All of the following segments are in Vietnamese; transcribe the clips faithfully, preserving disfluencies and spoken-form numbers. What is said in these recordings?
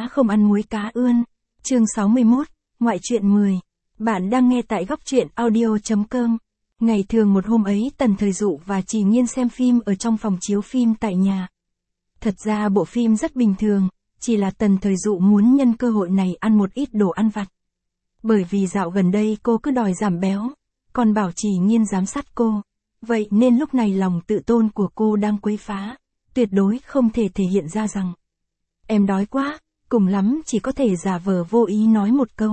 cá không ăn muối cá ươn. Chương sáu mươi mốt, ngoại truyện mười. Bạn đang nghe tại góc truyện audio chấm com. Ngày thường một hôm ấy Tần Thời Dụ và Trì Nghiên xem phim ở trong phòng chiếu phim tại nhà. Thật ra bộ phim rất bình thường, chỉ là Tần Thời Dụ muốn nhân cơ hội này ăn một ít đồ ăn vặt. Bởi vì dạo gần đây cô cứ đòi giảm béo, còn bảo Trì Nghiên giám sát cô. Vậy nên lúc này lòng tự tôn của cô đang quấy phá, tuyệt đối không thể thể hiện ra rằng em đói quá, cùng lắm chỉ có thể giả vờ vô ý nói một câu.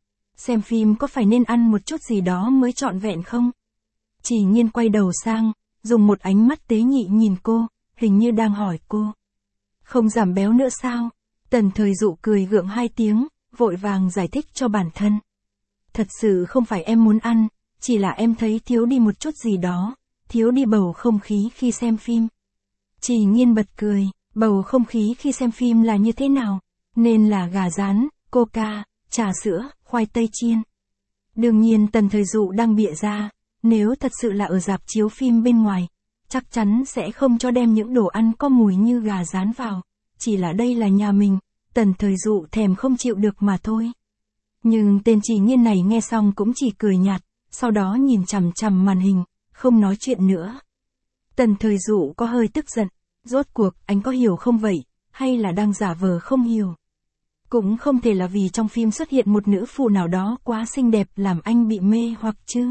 Xem phim có phải nên ăn một chút gì đó mới trọn vẹn không? Trì Nghiên quay đầu sang, dùng một ánh mắt tế nhị nhìn cô, hình như đang hỏi cô. Không giảm béo nữa sao? Tần Thời Dụ cười gượng hai tiếng, vội vàng giải thích cho bản thân. Thật sự không phải em muốn ăn, chỉ là em thấy thiếu đi một chút gì đó, thiếu đi bầu không khí khi xem phim. Trì Nghiên bật cười, bầu không khí khi xem phim là như thế nào? Nên là gà rán, coca, trà sữa, khoai tây chiên. Đương nhiên Tần Thời Dụ đang bịa ra, nếu thật sự là ở rạp chiếu phim bên ngoài, chắc chắn sẽ không cho đem những đồ ăn có mùi như gà rán vào, chỉ là đây là nhà mình, Tần Thời Dụ thèm không chịu được mà thôi. Nhưng tên Trì Nghiên này nghe xong cũng chỉ cười nhạt, sau đó nhìn chằm chằm màn hình, không nói chuyện nữa. Tần Thời Dụ có hơi tức giận, rốt cuộc anh có hiểu không vậy, hay là đang giả vờ không hiểu? Cũng không thể là vì trong phim xuất hiện một nữ phụ nào đó quá xinh đẹp làm anh bị mê hoặc chứ.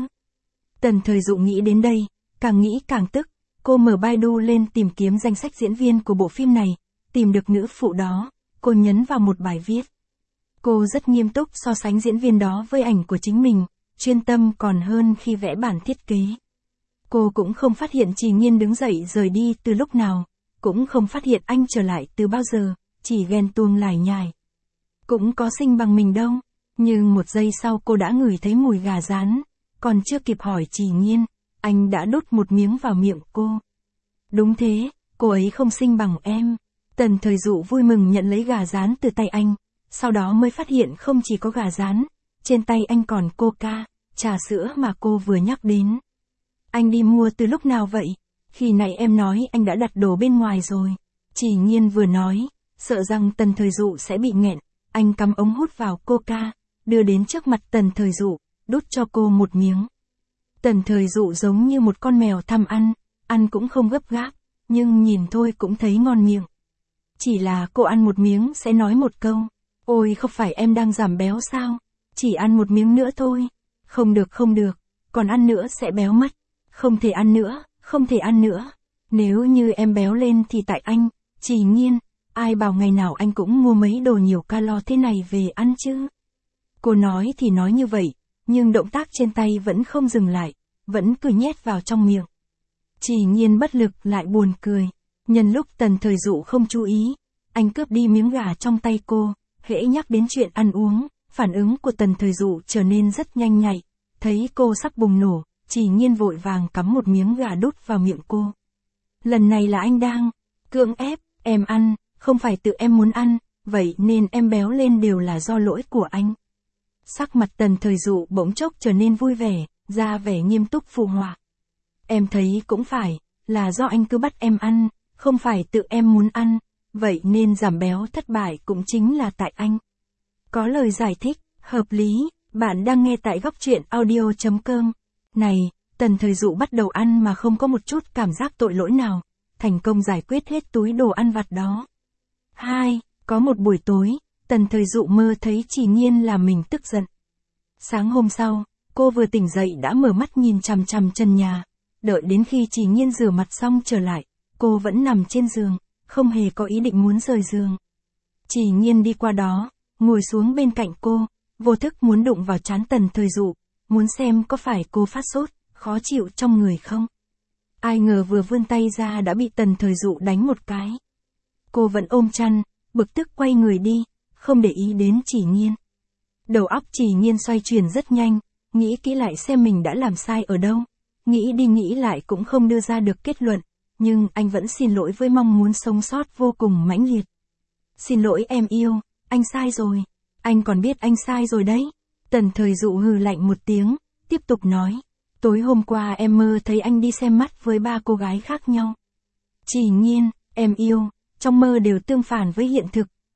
Tần Thời Dụ nghĩ đến đây, càng nghĩ càng tức, cô mở Baidu lên tìm kiếm danh sách diễn viên của bộ phim này, tìm được nữ phụ đó, cô nhấn vào một bài viết. Cô rất nghiêm túc so sánh diễn viên đó với ảnh của chính mình, chuyên tâm còn hơn khi vẽ bản thiết kế. Cô cũng không phát hiện Trì Nghiên đứng dậy rời đi từ lúc nào, cũng không phát hiện anh trở lại từ bao giờ, chỉ ghen tuông lải nhải. Cũng có xinh bằng mình đâu, nhưng một giây sau cô đã ngửi thấy mùi gà rán, còn chưa kịp hỏi Trì Nghiên, anh đã đút một miếng vào miệng cô. Đúng thế, cô ấy không xinh bằng em. Tần Thời Dụ vui mừng nhận lấy gà rán từ tay anh, sau đó mới phát hiện không chỉ có gà rán, trên tay anh còn coca, trà sữa mà cô vừa nhắc đến. Anh đi mua từ lúc nào vậy? Khi nãy em nói anh đã đặt đồ bên ngoài rồi. Trì Nghiên vừa nói, sợ rằng Tần Thời Dụ sẽ bị nghẹn, anh cắm ống hút vào coca, đưa đến trước mặt Tần Thời Dụ, đút cho cô một miếng. Tần Thời Dụ giống như một con mèo tham ăn, ăn cũng không gấp gáp, nhưng nhìn thôi cũng thấy ngon miệng. Chỉ là cô ăn một miếng sẽ nói một câu, ôi không phải em đang giảm béo sao? Chỉ ăn một miếng nữa thôi. Không được không được, còn ăn nữa sẽ béo mất. Không thể ăn nữa, không thể ăn nữa. Nếu như em béo lên thì tại anh, Trì Nghiên, ai bảo ngày nào anh cũng mua mấy đồ nhiều calo thế này về ăn chứ. Cô nói thì nói như vậy, nhưng động tác trên tay vẫn không dừng lại, vẫn cứ nhét vào trong miệng. Trì Nghiên bất lực lại buồn cười, nhân lúc Tần Thời Dụ không chú ý, anh cướp đi miếng gà trong tay cô, hễ nhắc đến chuyện ăn uống, phản ứng của Tần Thời Dụ trở nên rất nhanh nhạy, thấy cô sắp bùng nổ, Trì Nghiên vội vàng cắm một miếng gà đút vào miệng cô. Lần này là anh đang cưỡng ép em ăn, không phải tự em muốn ăn, vậy nên em béo lên đều là do lỗi của anh. Sắc mặt Tần Thời Dụ bỗng chốc trở nên vui vẻ, ra vẻ nghiêm túc phụ họa. Em thấy cũng phải, là do anh cứ bắt em ăn, không phải tự em muốn ăn, vậy nên giảm béo thất bại cũng chính là tại anh. Có lời giải thích, hợp lý, bạn đang nghe tại góc truyện audio chấm com. Này, Tần Thời Dụ bắt đầu ăn mà không có một chút cảm giác tội lỗi nào, thành công giải quyết hết túi đồ ăn vặt đó. Hai, có một buổi tối, Tần Thời Dụ mơ thấy Trì Nghiên làm mình tức giận. Sáng hôm sau, cô vừa tỉnh dậy đã mở mắt nhìn chằm chằm trần nhà, đợi đến khi Trì Nghiên rửa mặt xong trở lại, cô vẫn nằm trên giường, không hề có ý định muốn rời giường. Trì Nghiên đi qua đó, ngồi xuống bên cạnh cô, vô thức muốn đụng vào trán Tần Thời Dụ, muốn xem có phải cô phát sốt, khó chịu trong người không. Ai ngờ vừa vươn tay ra đã bị Tần Thời Dụ đánh một cái. Cô vẫn ôm chăn, bực tức quay người đi, không để ý đến Trì Nghiên. Đầu óc Trì Nghiên xoay chuyển rất nhanh, nghĩ kỹ lại xem mình đã làm sai ở đâu. Nghĩ đi nghĩ lại cũng không đưa ra được kết luận, nhưng anh vẫn xin lỗi với mong muốn sống sót vô cùng mãnh liệt. Xin lỗi em yêu, anh sai rồi. Anh còn biết anh sai rồi đấy. Tần Thời Dụ hừ lạnh một tiếng, tiếp tục nói. Tối hôm qua em mơ thấy anh đi xem mắt với ba cô gái khác nhau. Trì Nghiên, em yêu, trong mơ đều tương phản với hiện thực,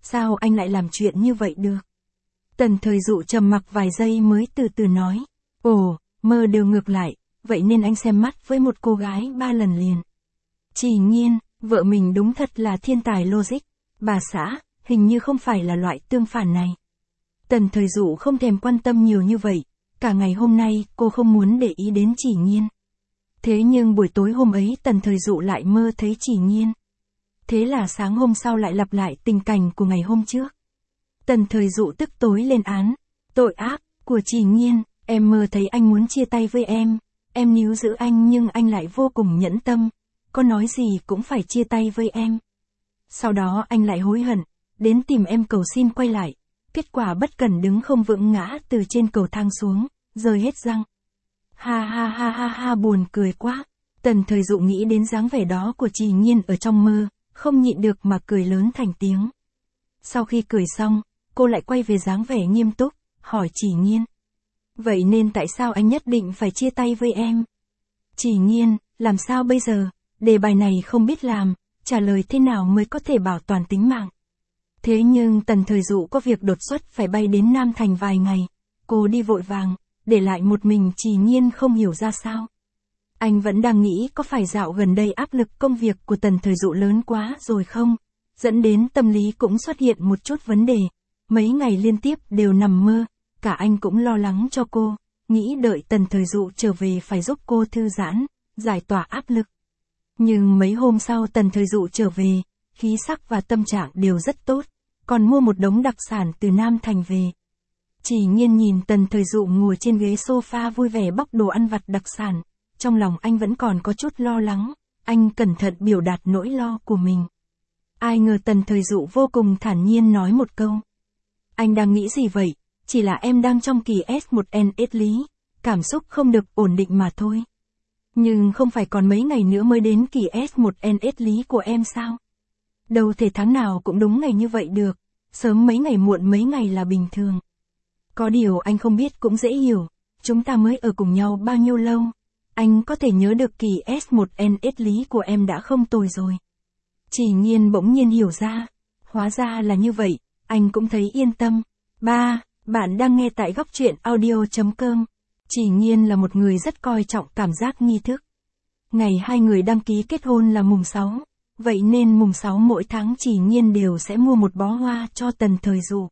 sao anh lại làm chuyện như vậy được? Tần Thời Dụ trầm mặc vài giây mới từ từ nói, ồ, mơ đều ngược lại, vậy nên anh xem mắt với một cô gái ba lần liền. Chỉ Nhiên, vợ mình đúng thật là thiên tài logic, bà xã, hình như không phải là loại tương phản này. Tần Thời Dụ không thèm quan tâm nhiều như vậy, cả ngày hôm nay cô không muốn để ý đến Chỉ Nhiên. Thế nhưng buổi tối hôm ấy Tần Thời Dụ lại mơ thấy Chỉ Nhiên. Thế là sáng hôm sau lại lặp lại tình cảnh của ngày hôm trước. Tần Thời Dụ tức tối lên án, tội ác của Chỉ Nhiên, em mơ thấy anh muốn chia tay với em, em níu giữ anh nhưng anh lại vô cùng nhẫn tâm, có nói gì cũng phải chia tay với em. Sau đó anh lại hối hận, đến tìm em cầu xin quay lại, kết quả bất cẩn đứng không vững ngã từ trên cầu thang xuống, rơi hết răng. Ha ha ha ha ha, buồn cười quá. Tần Thời Dụ nghĩ đến dáng vẻ đó của Chỉ Nhiên ở trong mơ, không nhịn được mà cười lớn thành tiếng. Sau khi cười xong, cô lại quay về dáng vẻ nghiêm túc, hỏi Chỉ Nhiên. Vậy nên tại sao anh nhất định phải chia tay với em? Chỉ Nhiên, làm sao bây giờ, đề bài này không biết làm, trả lời thế nào mới có thể bảo toàn tính mạng. Thế nhưng Tần Thời Dụ có việc đột xuất phải bay đến Nam Thành vài ngày, cô đi vội vàng, để lại một mình Chỉ Nhiên không hiểu ra sao. Anh vẫn đang nghĩ có phải dạo gần đây áp lực công việc của Tần Thời Dụ lớn quá rồi không, dẫn đến tâm lý cũng xuất hiện một chút vấn đề, mấy ngày liên tiếp đều nằm mơ, cả anh cũng lo lắng cho cô, nghĩ đợi Tần Thời Dụ trở về phải giúp cô thư giãn, giải tỏa áp lực. Nhưng mấy hôm sau Tần Thời Dụ trở về, khí sắc và tâm trạng đều rất tốt, còn mua một đống đặc sản từ Nam Thành về. Chỉ Nhiên nhìn Tần Thời Dụ ngồi trên ghế sofa vui vẻ bóc đồ ăn vặt đặc sản, trong lòng anh vẫn còn có chút lo lắng, anh cẩn thận biểu đạt nỗi lo của mình. Ai ngờ Tần Thời Dụ vô cùng thản nhiên nói một câu. Anh đang nghĩ gì vậy? Chỉ là em đang trong kỳ S một N S lý, cảm xúc không được ổn định mà thôi. Nhưng không phải còn mấy ngày nữa mới đến kỳ S một N S lý của em sao? Đâu thể tháng nào cũng đúng ngày như vậy được, sớm mấy ngày muộn mấy ngày là bình thường. Có điều anh không biết cũng dễ hiểu, chúng ta mới ở cùng nhau bao nhiêu lâu, anh có thể nhớ được kỳ S một N S lý của em đã không tồi rồi. Chỉ Nhiên bỗng nhiên hiểu ra, hóa ra là như vậy, anh cũng thấy yên tâm. Ba, bạn đang nghe tại góc truyện audio chấm com. Chỉ Nhiên là một người rất coi trọng cảm giác nghi thức. Ngày hai người đăng ký kết hôn là mùng sáu, vậy nên mùng sáu mỗi tháng Chỉ Nhiên đều sẽ mua một bó hoa cho Tần Thời Dụ.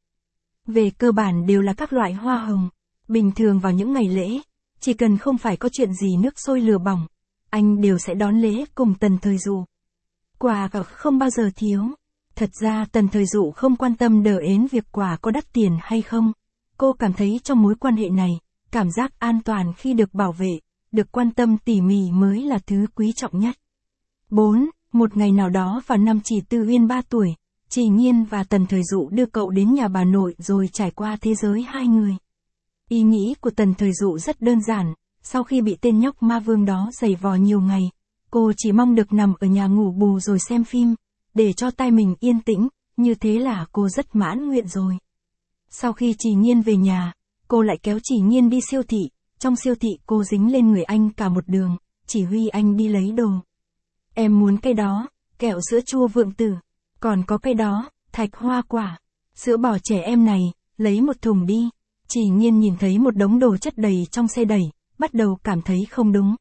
Về cơ bản đều là các loại hoa hồng. Bình thường vào những ngày lễ, chỉ cần không phải có chuyện gì nước sôi lửa bỏng, anh đều sẽ đón lễ cùng Tần Thời Dụ. Quà không bao giờ thiếu. Thật ra Tần Thời Dụ không quan tâm đờ ến việc quà có đắt tiền hay không. Cô cảm thấy trong mối quan hệ này, cảm giác an toàn khi được bảo vệ, được quan tâm tỉ mỉ mới là thứ quý trọng nhất. bốn. Một ngày nào đó vào năm Chỉ Tư Uyên ba tuổi, Chỉ Nhiên và Tần Thời Dụ đưa cậu đến nhà bà nội rồi trải qua thế giới hai người. Ý nghĩ của Tần Thời Dụ rất đơn giản, sau khi bị tên nhóc ma vương đó giày vò nhiều ngày, cô chỉ mong được nằm ở nhà ngủ bù rồi xem phim, để cho tai mình yên tĩnh, như thế là cô rất mãn nguyện rồi. Sau khi Chỉ Nhiên về nhà, cô lại kéo Chỉ Nhiên đi siêu thị, trong siêu thị cô dính lên người anh cả một đường, chỉ huy anh đi lấy đồ. Em muốn cái đó, kẹo sữa chua Vượng Tử, còn có cái đó, thạch hoa quả, sữa bò trẻ em này, lấy một thùng đi. Chỉ Nhiên nhìn thấy một đống đồ chất đầy trong xe đẩy, bắt đầu cảm thấy không đúng.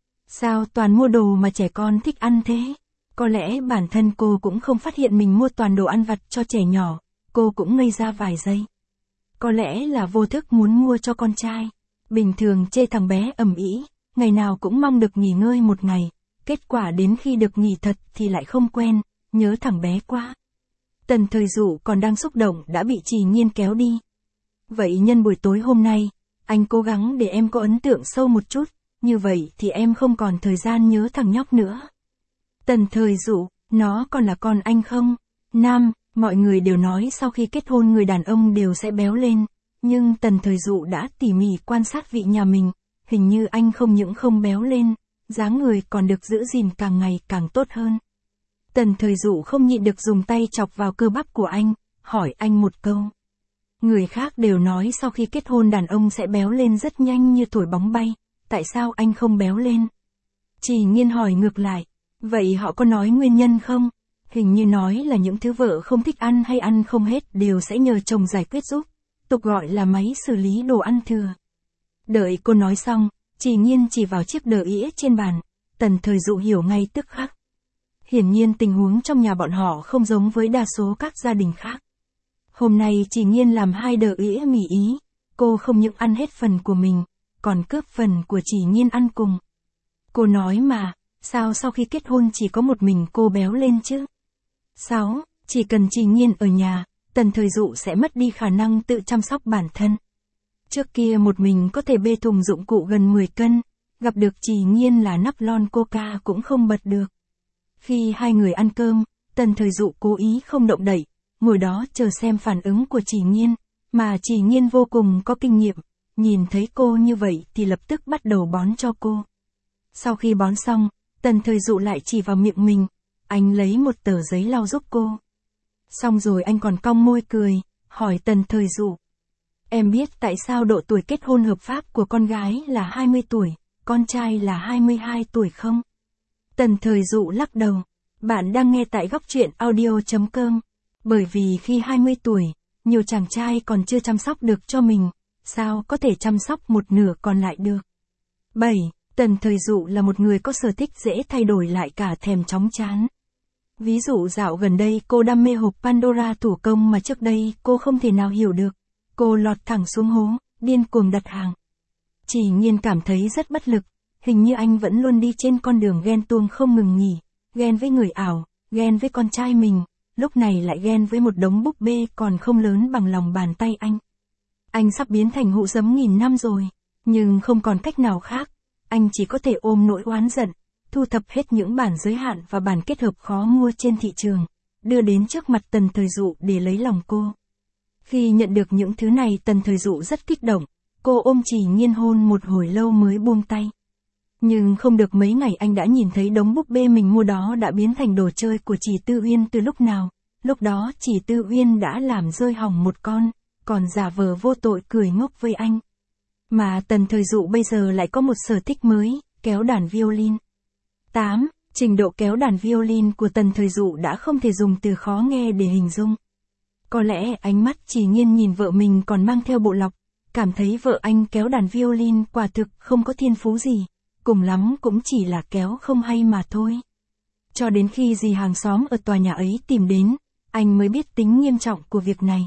Sao toàn mua đồ mà trẻ con thích ăn thế? Có lẽ bản thân cô cũng không phát hiện mình mua toàn đồ ăn vặt cho trẻ nhỏ, cô cũng ngây ra vài giây. Có lẽ là vô thức muốn mua cho con trai. Bình thường chê thằng bé ầm ĩ, ngày nào cũng mong được nghỉ ngơi một ngày, kết quả đến khi được nghỉ thật thì lại không quen, nhớ thằng bé quá. Tần Thời Dụ còn đang xúc động đã bị Chỉ Nhiên kéo đi. Vậy nhân buổi tối hôm nay, anh cố gắng để em có ấn tượng sâu một chút, như vậy thì em không còn thời gian nhớ thằng nhóc nữa. Tần Thời Dụ, nó còn là con anh không? Nam, mọi người đều nói sau khi kết hôn người đàn ông đều sẽ béo lên, nhưng Tần Thời Dụ đã tỉ mỉ quan sát vị nhà mình, hình như anh không những không béo lên, dáng người còn được giữ gìn càng ngày càng tốt hơn. Tần Thời Dụ không nhịn được dùng tay chọc vào cơ bắp của anh, hỏi anh một câu. Người khác đều nói sau khi kết hôn đàn ông sẽ béo lên rất nhanh như thổi bóng bay, tại sao anh không béo lên? Chỉ Nhiên hỏi ngược lại, vậy họ có nói nguyên nhân không? Hình như nói là những thứ vợ không thích ăn hay ăn không hết đều sẽ nhờ chồng giải quyết giúp, tục gọi là máy xử lý đồ ăn thừa. Đợi cô nói xong, Trì Nhiên chỉ vào chiếc đờ ĩa trên bàn, Tần Thời Dụ hiểu ngay tức khắc. Hiển nhiên tình huống trong nhà bọn họ không giống với đa số các gia đình khác. Hôm nay Trì Nhiên làm hai đờ ĩa mì Ý, cô không những ăn hết phần của mình, còn cướp phần của Trì Nhiên ăn cùng. Cô nói mà, sao sau khi kết hôn chỉ có một mình cô béo lên chứ? sáu. Chỉ cần Trì Nhiên ở nhà, Tần Thời Dụ sẽ mất đi khả năng tự chăm sóc bản thân. Trước kia một mình có thể bê thùng dụng cụ gần mười cân, gặp được Trì Nhiên là nắp lon coca cũng không bật được. Khi hai người ăn cơm, Tần Thời Dụ cố ý không động đậy, ngồi đó chờ xem phản ứng của Trì Nhiên, mà Trì Nhiên vô cùng có kinh nghiệm, nhìn thấy cô như vậy thì lập tức bắt đầu bón cho cô. Sau khi bón xong, Tần Thời Dụ lại chỉ vào miệng mình, anh lấy một tờ giấy lau giúp cô. Xong rồi anh còn cong môi cười, hỏi Tần Thời Dụ. Em biết tại sao độ tuổi kết hôn hợp pháp của con gái là hai mươi tuổi, con trai là hai mươi hai tuổi không? Tần Thời Dụ lắc đầu. Bạn đang nghe tại góc truyện audio chấm com. Bởi vì khi hai mươi tuổi, nhiều chàng trai còn chưa chăm sóc được cho mình, sao có thể chăm sóc một nửa còn lại được? bảy. Tần Thời Dụ là một người có sở thích dễ thay đổi lại cả thèm chóng chán. Ví dụ dạo gần đây cô đam mê hộp Pandora thủ công mà trước đây cô không thể nào hiểu được. Cô lọt thẳng xuống hố, điên cuồng đặt hàng. Trì Nhiên cảm thấy rất bất lực, hình như anh vẫn luôn đi trên con đường ghen tuông không ngừng nghỉ, ghen với người ảo, ghen với con trai mình, lúc này lại ghen với một đống búp bê còn không lớn bằng lòng bàn tay anh. Anh sắp biến thành hũ giấm nghìn năm rồi, nhưng không còn cách nào khác, anh chỉ có thể ôm nỗi oán giận, thu thập hết những bản giới hạn và bản kết hợp khó mua trên thị trường, đưa đến trước mặt Tần Thời Dụ để lấy lòng cô. Khi nhận được những thứ này Tần Thời Dụ rất kích động, cô ôm Trì Nhiên hôn một hồi lâu mới buông tay. Nhưng không được mấy ngày anh đã nhìn thấy đống búp bê mình mua đó đã biến thành đồ chơi của Trì Tư Uyên từ lúc nào, lúc đó Trì Tư Uyên đã làm rơi hỏng một con, còn giả vờ vô tội cười ngốc với anh. Mà Tần Thời Dụ bây giờ lại có một sở thích mới, kéo đàn violin. tám. Trình độ kéo đàn violin của Tần Thời Dụ đã không thể dùng từ khó nghe để hình dung. Có lẽ ánh mắt Trì Nhiên nhìn vợ mình còn mang theo bộ lọc, cảm thấy vợ anh kéo đàn violin quả thực không có thiên phú gì, cùng lắm cũng chỉ là kéo không hay mà thôi. Cho đến khi dì hàng xóm ở tòa nhà ấy tìm đến, anh mới biết tính nghiêm trọng của việc này.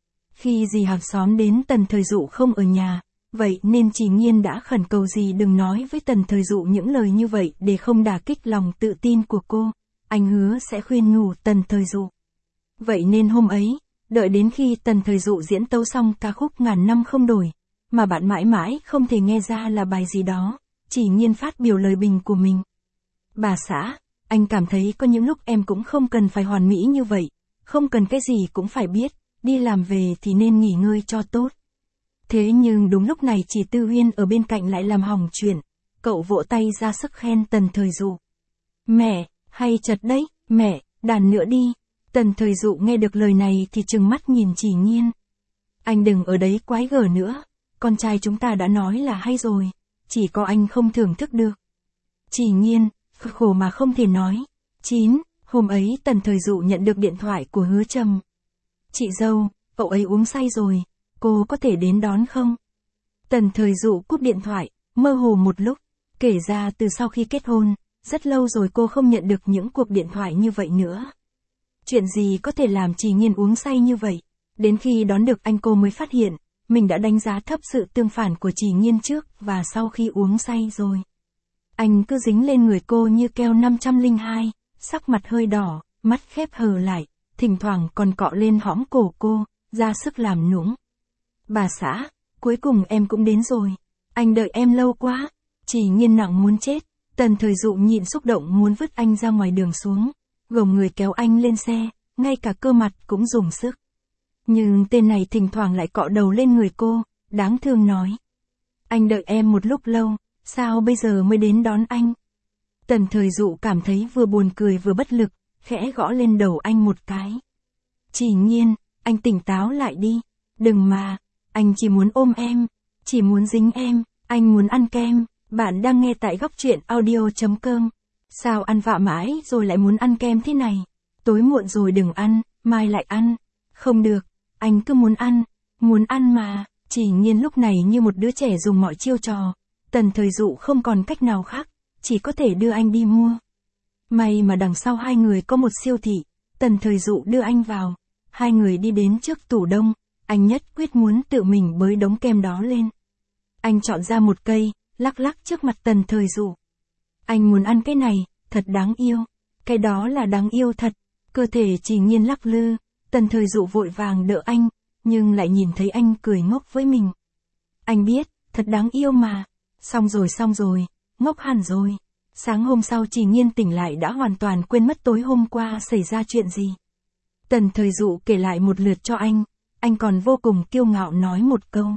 Khi dì hàng xóm đến Tần Thời Dụ không ở nhà, vậy nên Trì Nhiên đã khẩn cầu dì đừng nói với Tần Thời Dụ những lời như vậy để không đả kích lòng tự tin của cô, anh hứa sẽ khuyên nhủ Tần Thời Dụ. Vậy nên hôm ấy, đợi đến khi Tần Thời Dụ diễn tấu xong ca khúc Ngàn Năm Không Đổi, mà bạn mãi mãi không thể nghe ra là bài gì đó, Trì Nhiên phát biểu lời bình của mình. Bà xã, anh cảm thấy có những lúc em cũng không cần phải hoàn mỹ như vậy, không cần cái gì cũng phải biết, đi làm về thì nên nghỉ ngơi cho tốt. Thế nhưng đúng lúc này Trì Tư Uyên ở bên cạnh lại làm hỏng chuyện, cậu vỗ tay ra sức khen Tần Thời Dụ. Mẹ, hay chật đấy, mẹ, đàn nữa đi. Tần Thời Dụ nghe được lời này thì trừng mắt nhìn Trì Nhiên. Anh đừng ở đấy quái gở nữa, con trai chúng ta đã nói là hay rồi, chỉ có anh không thưởng thức được. Trì Nhiên, khổ mà không thể nói. chín. Hôm ấy Tần Thời Dụ nhận được điện thoại của Hứa Trầm. Chị dâu, cậu ấy uống say rồi, cô có thể đến đón không? Tần Thời Dụ cúp điện thoại, mơ hồ một lúc, kể ra từ sau khi kết hôn, rất lâu rồi cô không nhận được những cuộc điện thoại như vậy nữa. Chuyện gì có thể làm Trì Nhiên uống say như vậy? Đến khi đón được anh cô mới phát hiện, mình đã đánh giá thấp sự tương phản của Trì Nhiên trước và sau khi uống say rồi. Anh cứ dính lên người cô như keo năm trăm lẻ hai, sắc mặt hơi đỏ, mắt khép hờ lại, thỉnh thoảng còn cọ lên hõm cổ cô, ra sức làm nũng. Bà xã, cuối cùng em cũng đến rồi. Anh đợi em lâu quá. Trì Nhiên nặng muốn chết. Tần Thời Dụ nhịn xúc động muốn vứt anh ra ngoài đường xuống, gồng người kéo anh lên xe, ngay cả cơ mặt cũng dùng sức. Nhưng tên này thỉnh thoảng lại cọ đầu lên người cô, đáng thương nói. Anh đợi em một lúc lâu, sao bây giờ mới đến đón anh? Tần Thời Dụ cảm thấy vừa buồn cười vừa bất lực, khẽ gõ lên đầu anh một cái. Trì Nhiên, anh tỉnh táo lại đi. Đừng mà, anh chỉ muốn ôm em, chỉ muốn dính em, anh muốn ăn kem. Bạn đang nghe tại góc truyện audio chấm com. Sao ăn vạ mãi rồi lại muốn ăn kem thế này? tối muộn rồi đừng ăn, mai lại ăn. Không được, anh cứ muốn ăn, muốn ăn mà. Chỉ Nhiên lúc này như một đứa trẻ dùng mọi chiêu trò. Tần Thời Dụ không còn cách nào khác, chỉ có thể đưa anh đi mua. May mà đằng sau hai người có một siêu thị, Tần Thời Dụ đưa anh vào. Hai người đi đến trước tủ đông, anh nhất quyết muốn tự mình bới đống kem đó lên. Anh chọn ra một cây, lắc lắc trước mặt Tần Thời Dụ. Anh muốn ăn cái này, thật đáng yêu. Cái đó là đáng yêu thật. Cơ thể Chỉ Nhiên lắc lư, Tần Thời Dụ vội vàng đỡ anh, nhưng lại nhìn thấy anh cười ngốc với mình. Anh biết, thật đáng yêu mà. Xong rồi xong rồi, ngốc hẳn rồi. Sáng hôm sau Chỉ Nhiên tỉnh lại đã hoàn toàn quên mất tối hôm qua xảy ra chuyện gì. Tần Thời Dụ kể lại một lượt cho anh, anh còn vô cùng kiêu ngạo nói một câu.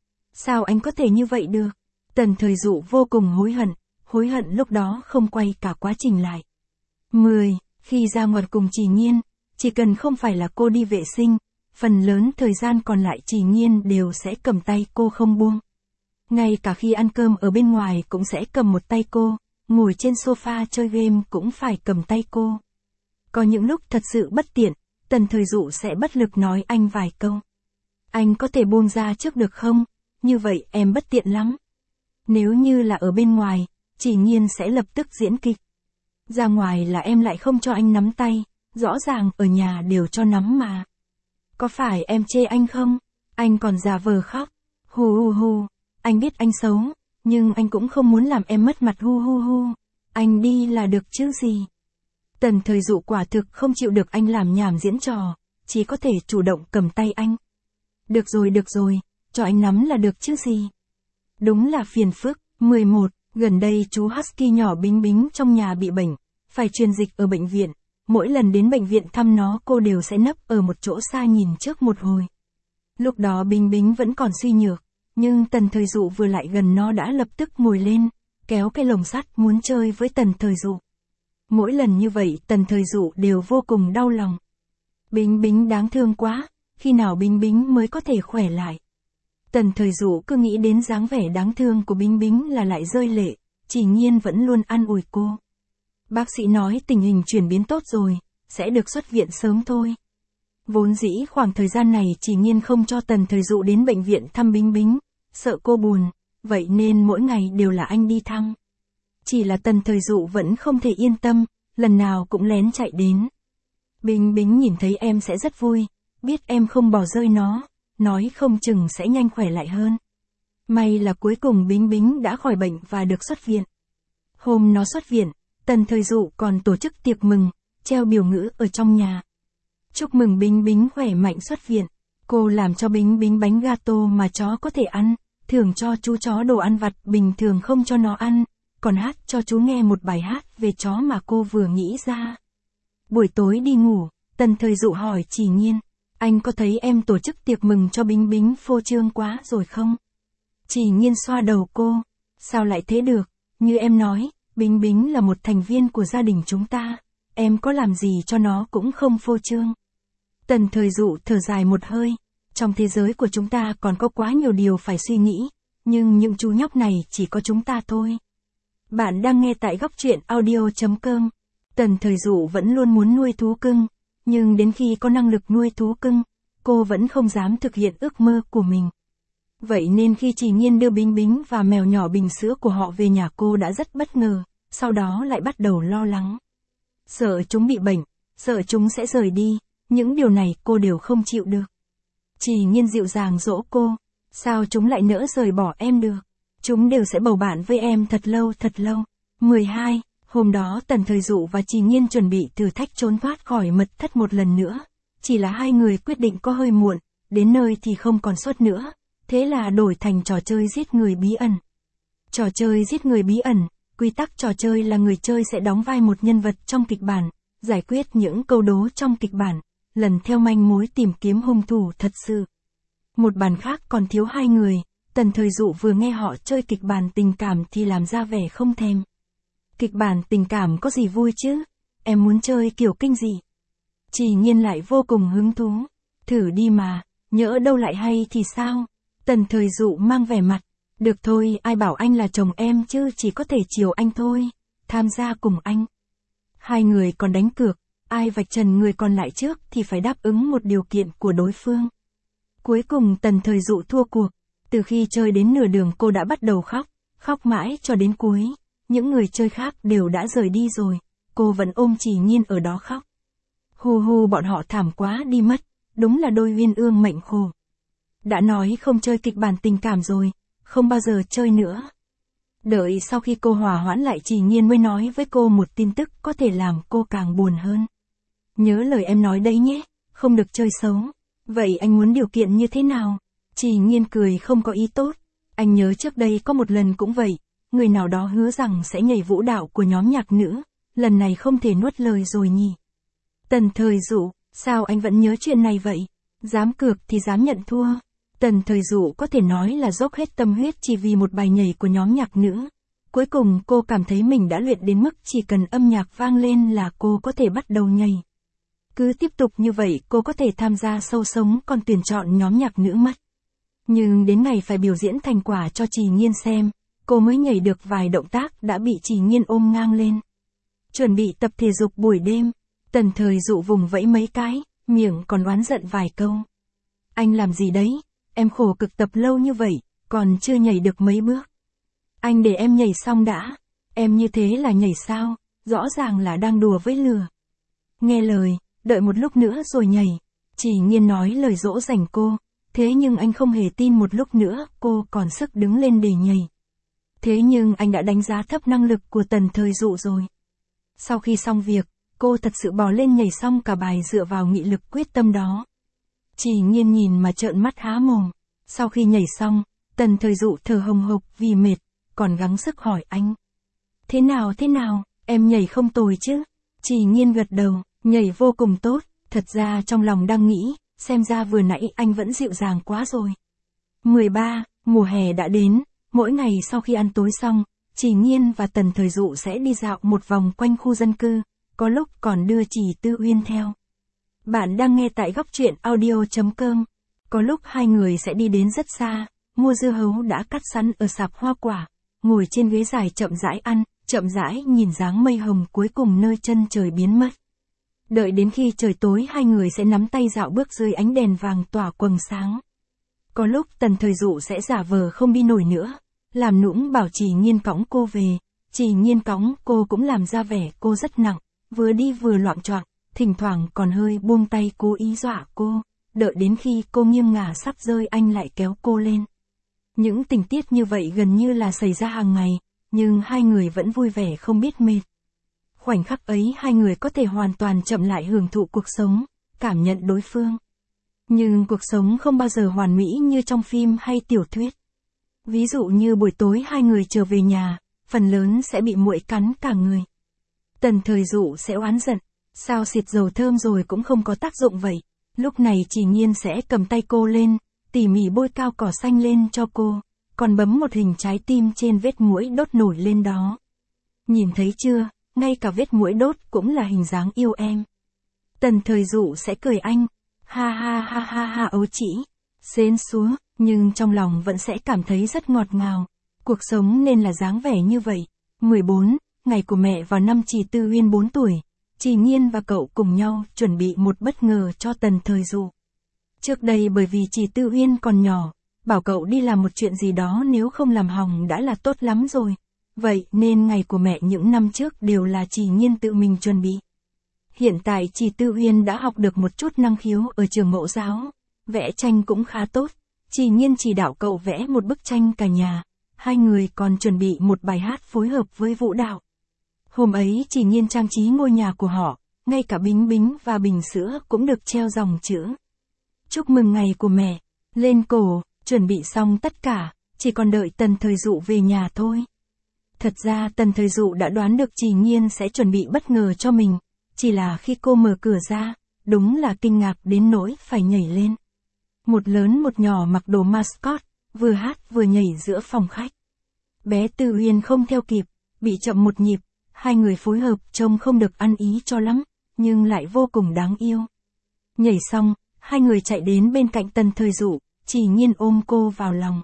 Sao anh có thể như vậy được? Tần Thời Dụ vô cùng hối hận, hối hận lúc đó không quay cả quá trình lại. mười. Khi ra ngoài cùng Chỉ Nhiên, chỉ cần không phải là cô đi vệ sinh, phần lớn thời gian còn lại Chỉ Nhiên đều sẽ cầm tay cô không buông. Ngay cả khi ăn cơm ở bên ngoài cũng sẽ cầm một tay cô, ngồi trên sofa chơi game cũng phải cầm tay cô. Có những lúc thật sự bất tiện, Tần Thời Dụ sẽ bất lực nói anh vài câu. Anh có thể buông ra trước được không? Như vậy em bất tiện lắm. Nếu như là ở bên ngoài, Chỉ Nhiên sẽ lập tức diễn kịch. Ra ngoài là em lại không cho anh nắm tay, rõ ràng ở nhà đều cho nắm mà. Có phải em chê anh không? Anh còn giả vờ khóc. Hu hu hu, anh biết anh xấu, nhưng anh cũng không muốn làm em mất mặt hu hu hu. Anh đi là được chứ gì. Tần Thời Dụ quả thực không chịu được anh làm nhảm diễn trò, chỉ có thể chủ động cầm tay anh. Được rồi được rồi, cho anh nắm là được chứ gì. Đúng là phiền phức. mười một. Gần đây chú Husky nhỏ Bính Bính trong nhà bị bệnh, phải truyền dịch ở bệnh viện. Mỗi lần đến bệnh viện thăm nó cô đều sẽ nấp ở một chỗ xa nhìn trước một hồi. Lúc đó Bính Bính vẫn còn suy nhược, nhưng Tần Thời Dụ vừa lại gần nó đã lập tức ngồi lên, kéo cái lồng sắt muốn chơi với Tần Thời Dụ. Mỗi lần như vậy Tần Thời Dụ đều vô cùng đau lòng. Bính Bính đáng thương quá, khi nào Bính Bính mới có thể khỏe lại. Tần Thời Dụ cứ nghĩ đến dáng vẻ đáng thương của Bính Bính là lại rơi lệ, Chỉ Nhiên vẫn luôn an ủi cô. Bác sĩ nói tình hình chuyển biến tốt rồi, sẽ được xuất viện sớm thôi. Vốn dĩ khoảng thời gian này Chỉ Nhiên không cho Tần Thời Dụ đến bệnh viện thăm Bính Bính, sợ cô buồn, vậy nên mỗi ngày đều là anh đi thăm. Chỉ là Tần Thời Dụ vẫn không thể yên tâm, lần nào cũng lén chạy đến. Bính Bính nhìn thấy em sẽ rất vui, biết em không bỏ rơi nó, nói không chừng sẽ nhanh khỏe lại hơn. May là cuối cùng Bính Bính đã khỏi bệnh và được xuất viện. Hôm nó xuất viện, Tần Thời Dụ còn tổ chức tiệc mừng, treo biểu ngữ ở trong nhà. Chúc mừng Bính Bính khỏe mạnh xuất viện. Cô làm cho Bính Bính bánh gato mà chó có thể ăn, thưởng cho chú chó đồ ăn vặt bình thường không cho nó ăn, còn hát cho chú nghe một bài hát về chó mà cô vừa nghĩ ra. Buổi tối đi ngủ, Tần Thời Dụ hỏi Chỉ Nhiên, anh có thấy em tổ chức tiệc mừng cho Bính Bính phô trương quá rồi không? Chỉ Nhiên xoa đầu cô, sao lại thế được, như em nói, Bính Bính là một thành viên của gia đình chúng ta, em có làm gì cho nó cũng không phô trương. Tần Thời Dụ thở dài một hơi, trong thế giới của chúng ta còn có quá nhiều điều phải suy nghĩ, nhưng những chú nhóc này chỉ có chúng ta thôi. Bạn đang nghe tại góc truyện audio chấm com. Tần Thời Dụ vẫn luôn muốn nuôi thú cưng, nhưng đến khi có năng lực nuôi thú cưng, cô vẫn không dám thực hiện ước mơ của mình. Vậy nên khi Chỉ Nhiên đưa Bính Bính và mèo nhỏ Bình Sữa của họ về nhà cô đã rất bất ngờ, sau đó lại bắt đầu lo lắng. Sợ chúng bị bệnh, sợ chúng sẽ rời đi, những điều này cô đều không chịu được. Chỉ Nhiên dịu dàng dỗ cô, sao chúng lại nỡ rời bỏ em được, chúng đều sẽ bầu bạn với em thật lâu thật lâu. mười hai. Hôm đó Tần Thời Dụ và Chỉ Nhiên chuẩn bị thử thách trốn thoát khỏi mật thất một lần nữa, chỉ là hai người quyết định có hơi muộn, đến nơi thì không còn suất nữa, thế là đổi thành trò chơi giết người bí ẩn. Trò chơi giết người bí ẩn, quy tắc trò chơi là người chơi sẽ đóng vai một nhân vật trong kịch bản, giải quyết những câu đố trong kịch bản, lần theo manh mối tìm kiếm hung thủ thật sự. Một bàn khác còn thiếu hai người, Tần Thời Dụ vừa nghe họ chơi kịch bản tình cảm thì làm ra vẻ không thèm. Kịch bản tình cảm có gì vui chứ, em muốn chơi kiểu kinh dị. Chỉ Nhiên lại vô cùng hứng thú, thử đi mà, nhỡ đâu lại hay thì sao. Tần Thời Dụ mang vẻ mặt, được thôi, ai bảo anh là chồng em chứ, chỉ có thể chiều anh thôi, tham gia cùng anh. Hai người còn đánh cược, ai vạch trần người còn lại trước thì phải đáp ứng một điều kiện của đối phương. Cuối cùng Tần Thời Dụ thua cuộc, từ khi chơi đến nửa đường cô đã bắt đầu khóc, khóc mãi cho đến cuối, những người chơi khác đều đã rời đi rồi, cô vẫn ôm Chỉ Nhiên ở đó khóc. Hu hu bọn họ thảm quá đi mất, đúng là đôi uyên ương mệnh khổ. Đã nói không chơi kịch bản tình cảm rồi, không bao giờ chơi nữa. Đợi sau khi cô hòa hoãn lại Chỉ Nhiên mới nói với cô một tin tức có thể làm cô càng buồn hơn. Nhớ lời em nói đấy nhé, không được chơi xấu. Vậy anh muốn điều kiện như thế nào? Chỉ Nhiên cười không có ý tốt. Anh nhớ trước đây có một lần cũng vậy, người nào đó hứa rằng sẽ nhảy vũ đạo của nhóm nhạc nữ, lần này không thể nuốt lời rồi nhỉ. Tần Thời Dụ, sao anh vẫn nhớ chuyện này vậy? Dám cược thì dám nhận thua. Tần Thời Dụ có thể nói là dốc hết tâm huyết chỉ vì một bài nhảy của nhóm nhạc nữ. Cuối cùng cô cảm thấy mình đã luyện đến mức chỉ cần âm nhạc vang lên là cô có thể bắt đầu nhảy. Cứ tiếp tục như vậy cô có thể tham gia sâu sống còn tuyển chọn nhóm nhạc nữ mất. Nhưng đến ngày phải biểu diễn thành quả cho Chỉ Nhiên xem, cô mới nhảy được vài động tác đã bị Chỉ Nhiên ôm ngang lên. Chuẩn bị tập thể dục buổi đêm, Tần Thời Dụ vùng vẫy mấy cái, miệng còn oán giận vài câu. Anh làm gì đấy, em khổ cực tập lâu như vậy, còn chưa nhảy được mấy bước. Anh để em nhảy xong đã, em như thế là nhảy sao, rõ ràng là đang đùa với lừa. Nghe lời, đợi một lúc nữa rồi nhảy. Chỉ Nhiên nói lời dỗ dành cô, thế nhưng anh không hề tin một lúc nữa cô còn sức đứng lên để nhảy. Thế nhưng anh đã đánh giá thấp năng lực của Tần Thời Dụ rồi. Sau khi xong việc, cô thật sự bò lên nhảy xong cả bài dựa vào nghị lực quyết tâm đó. Chỉ Nhiên nhìn mà trợn mắt há mồm. Sau khi nhảy xong, Tần Thời Dụ thở hồng hộc vì mệt, còn gắng sức hỏi anh. Thế nào thế nào, em nhảy không tồi chứ? Chỉ Nhiên gật đầu, nhảy vô cùng tốt, thật ra trong lòng đang nghĩ, xem ra vừa nãy anh vẫn dịu dàng quá rồi. mười ba, mùa hè đã đến, mỗi ngày sau khi ăn tối xong, Chỉ Nhiên và Tần Thời Dụ sẽ đi dạo một vòng quanh khu dân cư, có lúc còn đưa Chỉ Tư Uyên theo. Bạn đang nghe tại góc truyện audio chấm com. Có lúc hai người sẽ đi đến rất xa, mua dưa hấu đã cắt sẵn ở sạp hoa quả, ngồi trên ghế dài chậm rãi ăn, chậm rãi nhìn dáng mây hồng cuối cùng nơi chân trời biến mất. Đợi đến khi trời tối hai người sẽ nắm tay dạo bước dưới ánh đèn vàng tỏa quầng sáng. Có lúc Tần Thời Dụ sẽ giả vờ không đi nổi nữa, làm nũng bảo Chỉ Nhiên cõng cô về, Chỉ Nhiên cõng cô cũng làm ra vẻ cô rất nặng, vừa đi vừa loạng choạng, thỉnh thoảng còn hơi buông tay cố ý dọa cô, đợi đến khi cô nghiêng ngả sắp rơi anh lại kéo cô lên. Những tình tiết như vậy gần như là xảy ra hàng ngày, nhưng hai người vẫn vui vẻ không biết mệt. Khoảnh khắc ấy hai người có thể hoàn toàn chậm lại hưởng thụ cuộc sống, cảm nhận đối phương. Nhưng cuộc sống không bao giờ hoàn mỹ như trong phim hay tiểu thuyết. Ví dụ như buổi tối hai người trở về nhà, phần lớn sẽ bị muỗi cắn cả người. Tần Thời Dụ sẽ oán giận, sao xịt dầu thơm rồi cũng không có tác dụng vậy. Lúc này Chỉ Nhiên sẽ cầm tay cô lên, tỉ mỉ bôi cao cỏ xanh lên cho cô, còn bấm một hình trái tim trên vết muỗi đốt nổi lên đó. Nhìn thấy chưa, ngay cả vết muỗi đốt cũng là hình dáng yêu em. Tần Thời Dụ sẽ cười anh, ha ha ha ha ha ấu chỉ, xến xúa, nhưng trong lòng vẫn sẽ cảm thấy rất ngọt ngào. Cuộc sống nên là dáng vẻ như vậy. mười bốn, ngày của mẹ vào năm Chỉ Tư Uyên bốn tuổi. Chỉ Nhiên và cậu cùng nhau chuẩn bị một bất ngờ cho Tần Thời Dụ. Trước đây bởi vì Chỉ Tư Uyên còn nhỏ, bảo cậu đi làm một chuyện gì đó nếu không làm hỏng đã là tốt lắm rồi. Vậy nên ngày của mẹ những năm trước đều là Chỉ Nhiên tự mình chuẩn bị. Hiện tại Chỉ Tư Uyên đã học được một chút năng khiếu ở trường mẫu giáo, vẽ tranh cũng khá tốt. Chỉ Nhiên chỉ đạo cậu vẽ một bức tranh cả nhà, hai người còn chuẩn bị một bài hát phối hợp với vũ đạo. Hôm ấy Chỉ Nhiên trang trí ngôi nhà của họ, ngay cả bính bính và bình sữa cũng được treo dòng chữ. Chúc mừng ngày của mẹ, lên cổ, chuẩn bị xong tất cả, chỉ còn đợi Tần Thời Dụ về nhà thôi. Thật ra Tần Thời Dụ đã đoán được Chỉ Nhiên sẽ chuẩn bị bất ngờ cho mình, chỉ là khi cô mở cửa ra, đúng là kinh ngạc đến nỗi phải nhảy lên. Một lớn một nhỏ mặc đồ mascot, vừa hát vừa nhảy giữa phòng khách. Bé Tư Uyên không theo kịp, bị chậm một nhịp, hai người phối hợp trông không được ăn ý cho lắm, nhưng lại vô cùng đáng yêu. Nhảy xong, hai người chạy đến bên cạnh Tần Thời Dụ, Chỉ Nhiên ôm cô vào lòng.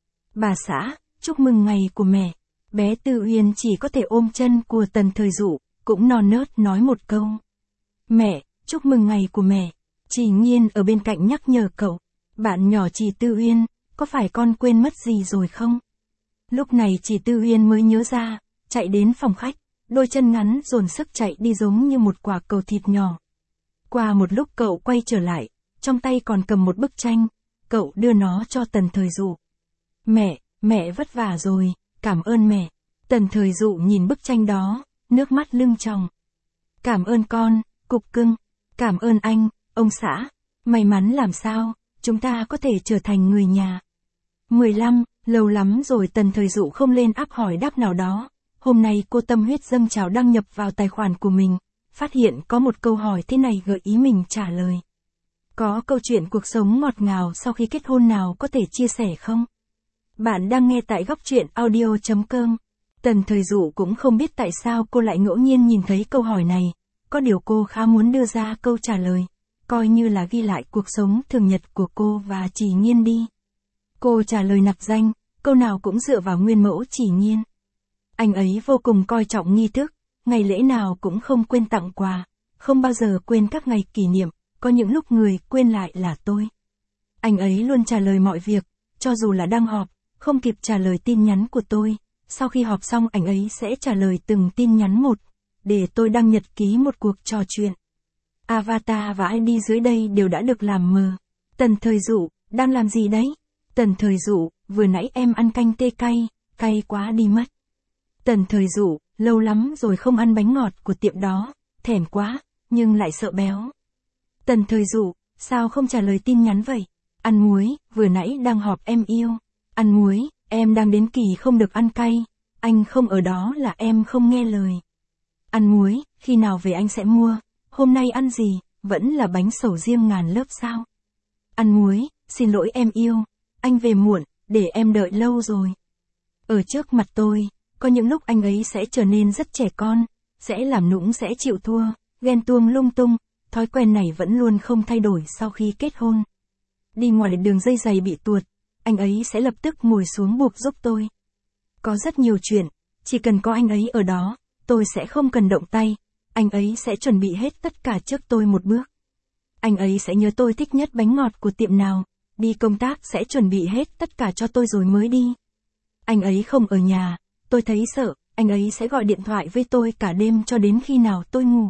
Bà xã, chúc mừng ngày của mẹ. Bé Tư Uyên chỉ có thể ôm chân của Tần Thời Dụ, cũng non nớt nói một câu. Mẹ, chúc mừng ngày của mẹ. Trì Nghiên ở bên cạnh nhắc nhở cậu. Bạn nhỏ Trì Tư Uyên, có phải con quên mất gì rồi không? Lúc này Trì Tư Uyên mới nhớ ra, chạy đến phòng khách, đôi chân ngắn dồn sức chạy đi giống như một quả cầu thịt nhỏ. Qua một lúc cậu quay trở lại, trong tay còn cầm một bức tranh, cậu đưa nó cho Tần Thời Dụ. Mẹ, mẹ vất vả rồi, cảm ơn mẹ. Tần Thời Dụ nhìn bức tranh đó, nước mắt lưng tròng. Cảm ơn con, cục cưng. Cảm ơn anh, ông xã. May mắn làm sao, chúng ta có thể trở thành người nhà. mười lăm, lâu lắm rồi Tần Thời Dụ không lên app hỏi đáp nào đó. Hôm nay cô tâm huyết dâng trào đăng nhập vào tài khoản của mình, phát hiện có một câu hỏi thế này gợi ý mình trả lời. Có câu chuyện cuộc sống ngọt ngào sau khi kết hôn nào có thể chia sẻ không? Bạn đang nghe tại góc truyện audio chấm com. Tần Thời Dụ cũng không biết tại sao cô lại ngẫu nhiên nhìn thấy câu hỏi này, có điều cô khá muốn đưa ra câu trả lời, coi như là ghi lại cuộc sống thường nhật của cô và Trì Nghiên đi. Cô trả lời nặc danh, câu nào cũng dựa vào nguyên mẫu Trì Nghiên. Anh ấy vô cùng coi trọng nghi thức, ngày lễ nào cũng không quên tặng quà, không bao giờ quên các ngày kỷ niệm, có những lúc người quên lại là tôi. Anh ấy luôn trả lời mọi việc, cho dù là đang họp, không kịp trả lời tin nhắn của tôi, sau khi họp xong anh ấy sẽ trả lời từng tin nhắn một, để tôi đăng nhật ký một cuộc trò chuyện. Avatar và i đê dưới đây đều đã được làm mờ. Tần Thời Dụ, đang làm gì đấy? Tần Thời Dụ, vừa nãy em ăn canh tê cay, cay quá đi mất. Tần Thời Dụ, lâu lắm rồi không ăn bánh ngọt của tiệm đó, thèm quá, nhưng lại sợ béo. Tần Thời Dụ, sao không trả lời tin nhắn vậy? Ăn muối, vừa nãy đang họp em yêu. Ăn muối, em đang đến kỳ không được ăn cay, anh không ở đó là em không nghe lời. Ăn muối, khi nào về anh sẽ mua, hôm nay ăn gì, vẫn là bánh sầu riêng ngàn lớp sao? Ăn muối, xin lỗi em yêu, anh về muộn, để em đợi lâu rồi. Ở trước mặt tôi, có những lúc anh ấy sẽ trở nên rất trẻ con, sẽ làm nũng sẽ chịu thua, ghen tuông lung tung, thói quen này vẫn luôn không thay đổi sau khi kết hôn. Đi ngoài đường dây giày bị tuột, anh ấy sẽ lập tức ngồi xuống buộc giúp tôi. Có rất nhiều chuyện, chỉ cần có anh ấy ở đó, tôi sẽ không cần động tay, anh ấy sẽ chuẩn bị hết tất cả trước tôi một bước. Anh ấy sẽ nhớ tôi thích nhất bánh ngọt của tiệm nào, đi công tác sẽ chuẩn bị hết tất cả cho tôi rồi mới đi. Anh ấy không ở nhà, tôi thấy sợ, anh ấy sẽ gọi điện thoại với tôi cả đêm cho đến khi nào tôi ngủ.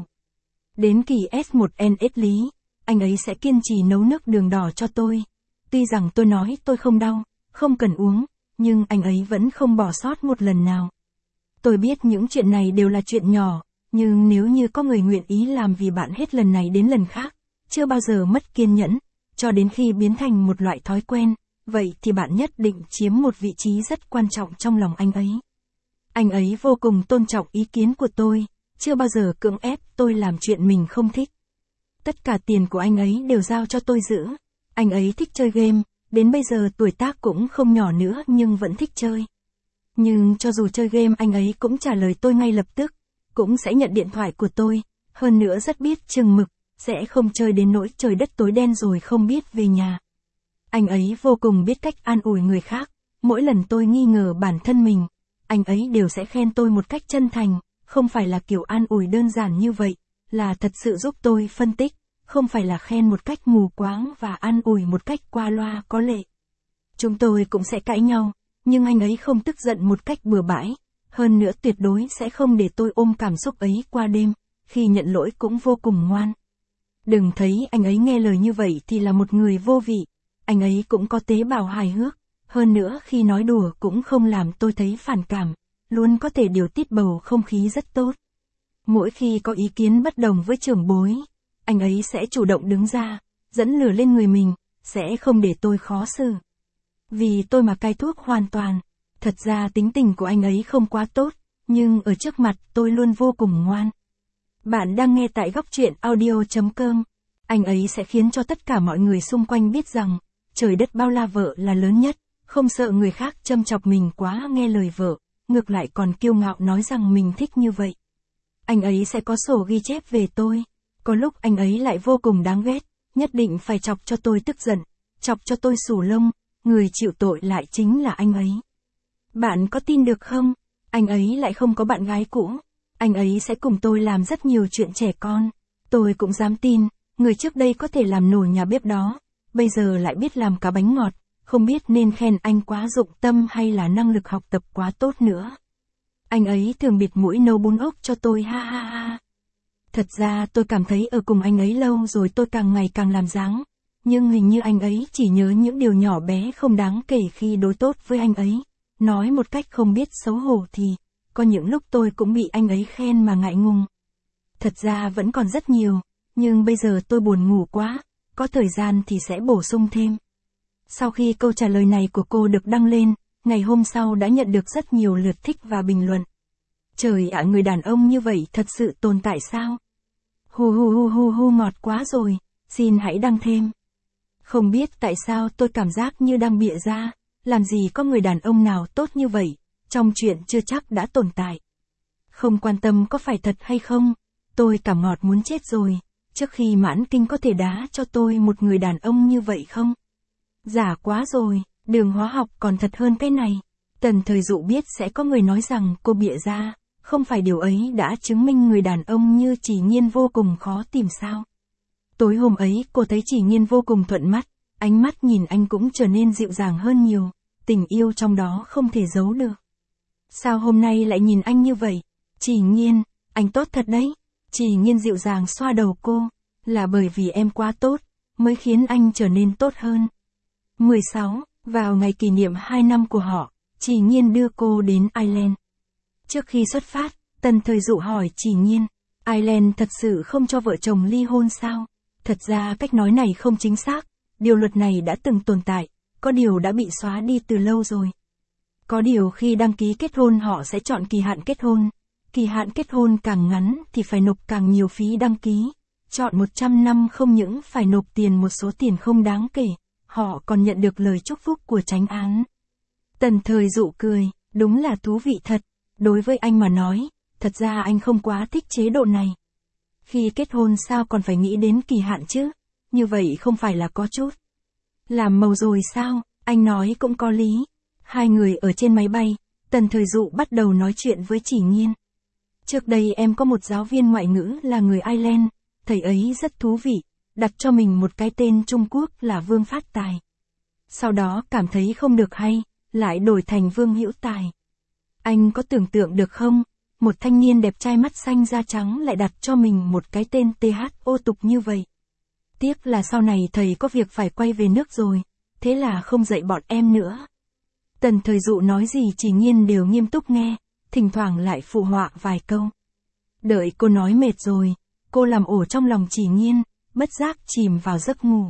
Đến kỳ S một N S lý, anh ấy sẽ kiên trì nấu nước đường đỏ cho tôi. Tuy rằng tôi nói tôi không đau, không cần uống, nhưng anh ấy vẫn không bỏ sót một lần nào. Tôi biết những chuyện này đều là chuyện nhỏ, nhưng nếu như có người nguyện ý làm vì bạn hết lần này đến lần khác, chưa bao giờ mất kiên nhẫn, cho đến khi biến thành một loại thói quen, vậy thì bạn nhất định chiếm một vị trí rất quan trọng trong lòng anh ấy. Anh ấy vô cùng tôn trọng ý kiến của tôi, chưa bao giờ cưỡng ép tôi làm chuyện mình không thích. Tất cả tiền của anh ấy đều giao cho tôi giữ. Anh ấy thích chơi game, đến bây giờ tuổi tác cũng không nhỏ nữa nhưng vẫn thích chơi. Nhưng cho dù chơi game anh ấy cũng trả lời tôi ngay lập tức, cũng sẽ nhận điện thoại của tôi, hơn nữa rất biết chừng mực, sẽ không chơi đến nỗi trời đất tối đen rồi không biết về nhà. Anh ấy vô cùng biết cách an ủi người khác, mỗi lần tôi nghi ngờ bản thân mình, anh ấy đều sẽ khen tôi một cách chân thành, không phải là kiểu an ủi đơn giản như vậy, là thật sự giúp tôi phân tích, không phải là khen một cách mù quáng và an ủi một cách qua loa có lệ. Chúng tôi cũng sẽ cãi nhau, nhưng anh ấy không tức giận một cách bừa bãi, hơn nữa tuyệt đối sẽ không để tôi ôm cảm xúc ấy qua đêm, khi nhận lỗi cũng vô cùng ngoan. Đừng thấy anh ấy nghe lời như vậy thì là một người vô vị, anh ấy cũng có tế bào hài hước, hơn nữa khi nói đùa cũng không làm tôi thấy phản cảm, luôn có thể điều tiết bầu không khí rất tốt. Mỗi khi có ý kiến bất đồng với trưởng bối, anh ấy sẽ chủ động đứng ra, dẫn lửa lên người mình, sẽ không để tôi khó xử. Vì tôi mà cai thuốc hoàn toàn, thật ra tính tình của anh ấy không quá tốt, nhưng ở trước mặt tôi luôn vô cùng ngoan. Bạn đang nghe tại góc truyện audio chấm com. Anh ấy sẽ khiến cho tất cả mọi người xung quanh biết rằng, trời đất bao la vợ là lớn nhất, không sợ người khác châm chọc mình quá nghe lời vợ, ngược lại còn kiêu ngạo nói rằng mình thích như vậy. Anh ấy sẽ có sổ ghi chép về tôi, có lúc anh ấy lại vô cùng đáng ghét, nhất định phải chọc cho tôi tức giận, chọc cho tôi xù lông, người chịu tội lại chính là anh ấy. Bạn có tin được không? Anh ấy lại không có bạn gái cũ, anh ấy sẽ cùng tôi làm rất nhiều chuyện trẻ con. Tôi cũng dám tin, người trước đây có thể làm nổi nhà bếp đó, bây giờ lại biết làm cá bánh ngọt, không biết nên khen anh quá dụng tâm hay là năng lực học tập quá tốt nữa. Anh ấy thường bịt mũi nấu bún ốc cho tôi ha ha ha. Thật ra tôi cảm thấy ở cùng anh ấy lâu rồi tôi càng ngày càng làm dáng, nhưng hình như anh ấy chỉ nhớ những điều nhỏ bé không đáng kể khi đối tốt với anh ấy. Nói một cách không biết xấu hổ thì, có những lúc tôi cũng bị anh ấy khen mà ngại ngùng. Thật ra vẫn còn rất nhiều, nhưng bây giờ tôi buồn ngủ quá, có thời gian thì sẽ bổ sung thêm. Sau khi câu trả lời này của cô được đăng lên, ngày hôm sau đã nhận được rất nhiều lượt thích và bình luận. Trời ạ, người đàn ông như vậy thật sự tồn tại sao? Hu hu hu hu hu ngọt quá rồi, xin hãy đăng thêm. Không biết tại sao tôi cảm giác như đang bịa ra, làm gì có người đàn ông nào tốt như vậy, trong chuyện chưa chắc đã tồn tại. Không quan tâm có phải thật hay không, tôi cảm ngọt muốn chết rồi, trước khi mãn kinh có thể đá cho tôi một người đàn ông như vậy không? Giả quá rồi, đường hóa học còn thật hơn cái này. Tần Thời Dụ biết sẽ có người nói rằng cô bịa ra, không phải điều ấy đã chứng minh người đàn ông như Chỉ Nhiên vô cùng khó tìm sao? Tối hôm ấy cô thấy Chỉ Nhiên vô cùng thuận mắt, ánh mắt nhìn anh cũng trở nên dịu dàng hơn nhiều, tình yêu trong đó không thể giấu được. Sao hôm nay lại nhìn anh như vậy? Chỉ Nhiên, anh tốt thật đấy. Chỉ Nhiên dịu dàng xoa đầu cô, là bởi vì em quá tốt, mới khiến anh trở nên tốt hơn. mười sáu, vào ngày kỷ niệm hai năm của họ, Chỉ Nhiên đưa cô đến Ireland. Trước khi xuất phát, Tần Thời Dụ hỏi Chỉ Nhiên, Ireland thật sự không cho vợ chồng ly hôn sao? Thật ra cách nói này không chính xác, điều luật này đã từng tồn tại, có điều đã bị xóa đi từ lâu rồi. Có điều khi đăng ký kết hôn họ sẽ chọn kỳ hạn kết hôn. Kỳ hạn kết hôn càng ngắn thì phải nộp càng nhiều phí đăng ký. Chọn một trăm năm không những phải nộp tiền một số tiền không đáng kể, họ còn nhận được lời chúc phúc của chánh án. Tần Thời Dụ cười, đúng là thú vị thật. Đối với anh mà nói, thật ra anh không quá thích chế độ này. Khi kết hôn sao còn phải nghĩ đến kỳ hạn chứ? Như vậy không phải là có chút làm màu rồi sao? Anh nói cũng có lý. Hai người ở trên máy bay, Tần Thời Dụ bắt đầu nói chuyện với Chỉ Nhiên. Trước đây em có một giáo viên ngoại ngữ là người Ireland, thầy ấy rất thú vị, đặt cho mình một cái tên Trung Quốc là Vương Phát Tài. Sau đó cảm thấy không được hay, lại đổi thành Vương Hữu Tài. Anh có tưởng tượng được không? Một thanh niên đẹp trai mắt xanh da trắng lại đặt cho mình một cái tên tê hát ô tục như vậy. Tiếc là sau này thầy có việc phải quay về nước rồi, thế là không dạy bọn em nữa. Tần Thời Dụ nói gì Chỉ Nhiên đều nghiêm túc nghe, thỉnh thoảng lại phụ họa vài câu. Đợi cô nói mệt rồi, cô làm ổ trong lòng Chỉ Nhiên, bất giác chìm vào giấc ngủ.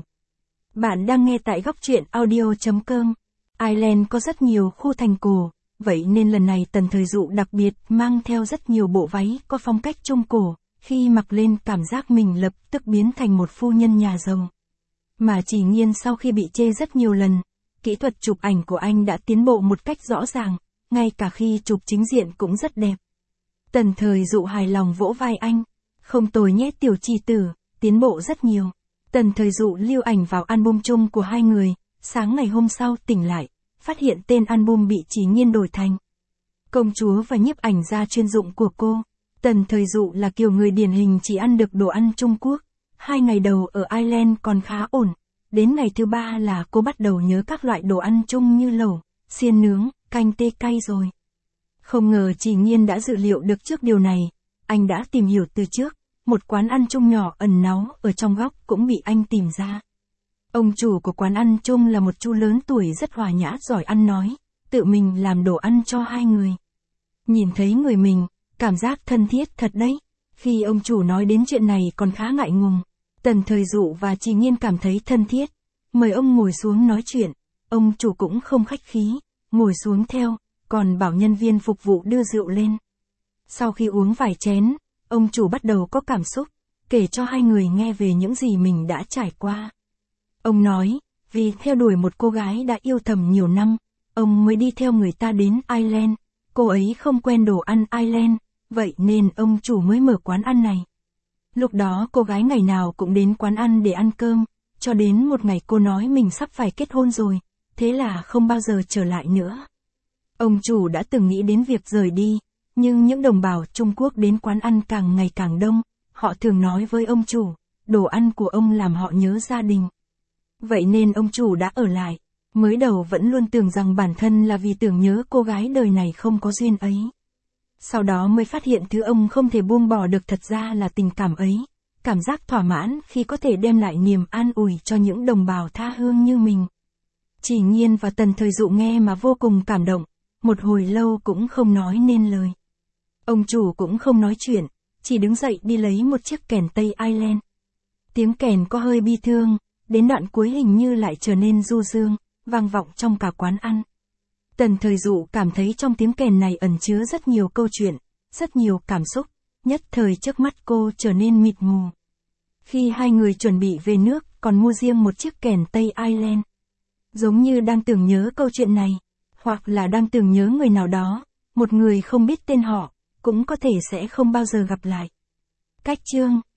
Bạn đang nghe tại góc truyện audio chấm com. Ireland có rất nhiều khu thành cổ, vậy nên lần này Tần Thời Dụ đặc biệt mang theo rất nhiều bộ váy có phong cách Trung Cổ, khi mặc lên cảm giác mình lập tức biến thành một phu nhân nhà giàu. Mà Chỉ Nhiên sau khi bị chê rất nhiều lần, kỹ thuật chụp ảnh của anh đã tiến bộ một cách rõ ràng, ngay cả khi chụp chính diện cũng rất đẹp. Tần Thời Dụ hài lòng vỗ vai anh, không tồi nhé tiểu chi tử, tiến bộ rất nhiều. Tần Thời Dụ lưu ảnh vào album chung của hai người, sáng ngày hôm sau tỉnh lại, phát hiện tên album bị Chỉ Nhiên đổi thành Công chúa và nhiếp ảnh gia chuyên dụng của cô. Tần Thời Dụ là kiểu người điển hình chỉ ăn được đồ ăn Trung Quốc. Hai ngày đầu ở Ireland còn khá ổn, đến ngày thứ ba là cô bắt đầu nhớ các loại đồ ăn Trung như lẩu, xiên nướng, canh tê cay rồi. Không ngờ Chỉ Nhiên đã dự liệu được trước điều này, anh đã tìm hiểu từ trước, một quán ăn Trung nhỏ ẩn náu ở trong góc cũng bị anh tìm ra. Ông chủ của quán ăn Trung là một chú lớn tuổi rất hòa nhã giỏi ăn nói, tự mình làm đồ ăn cho hai người. Nhìn thấy người mình, cảm giác thân thiết thật đấy. Khi ông chủ nói đến chuyện này còn khá ngại ngùng, Tần Thời Dụ và Chỉ Nhiên cảm thấy thân thiết, mời ông ngồi xuống nói chuyện. Ông chủ cũng không khách khí, ngồi xuống theo, còn bảo nhân viên phục vụ đưa rượu lên. Sau khi uống vài chén, ông chủ bắt đầu có cảm xúc, kể cho hai người nghe về những gì mình đã trải qua. Ông nói, vì theo đuổi một cô gái đã yêu thầm nhiều năm, ông mới đi theo người ta đến Ireland. Cô ấy không quen đồ ăn Ireland, vậy nên ông chủ mới mở quán ăn này. Lúc đó cô gái ngày nào cũng đến quán ăn để ăn cơm, cho đến một ngày cô nói mình sắp phải kết hôn rồi, thế là không bao giờ trở lại nữa. Ông chủ đã từng nghĩ đến việc rời đi, nhưng những đồng bào Trung Quốc đến quán ăn càng ngày càng đông, họ thường nói với ông chủ, đồ ăn của ông làm họ nhớ gia đình. Vậy nên ông chủ đã ở lại, mới đầu vẫn luôn tưởng rằng bản thân là vì tưởng nhớ cô gái đời này không có duyên ấy. Sau đó mới phát hiện thứ ông không thể buông bỏ được thật ra là tình cảm ấy, cảm giác thỏa mãn khi có thể đem lại niềm an ủi cho những đồng bào tha hương như mình. Chỉ Nhiên và Tần Thời Dụ nghe mà vô cùng cảm động, một hồi lâu cũng không nói nên lời. Ông chủ cũng không nói chuyện, chỉ đứng dậy đi lấy một chiếc kèn Tây Ireland. Tiếng kèn có hơi bi thương, đến đoạn cuối hình như lại trở nên du dương, vang vọng trong cả quán ăn. Tần Thời Dụ cảm thấy trong tiếng kèn này ẩn chứa rất nhiều câu chuyện, rất nhiều cảm xúc, nhất thời trước mắt cô trở nên mịt mù. Khi hai người chuẩn bị về nước, còn mua riêng một chiếc kèn Tây Ireland. Giống như đang tưởng nhớ câu chuyện này, hoặc là đang tưởng nhớ người nào đó, một người không biết tên họ, cũng có thể sẽ không bao giờ gặp lại. Cách chương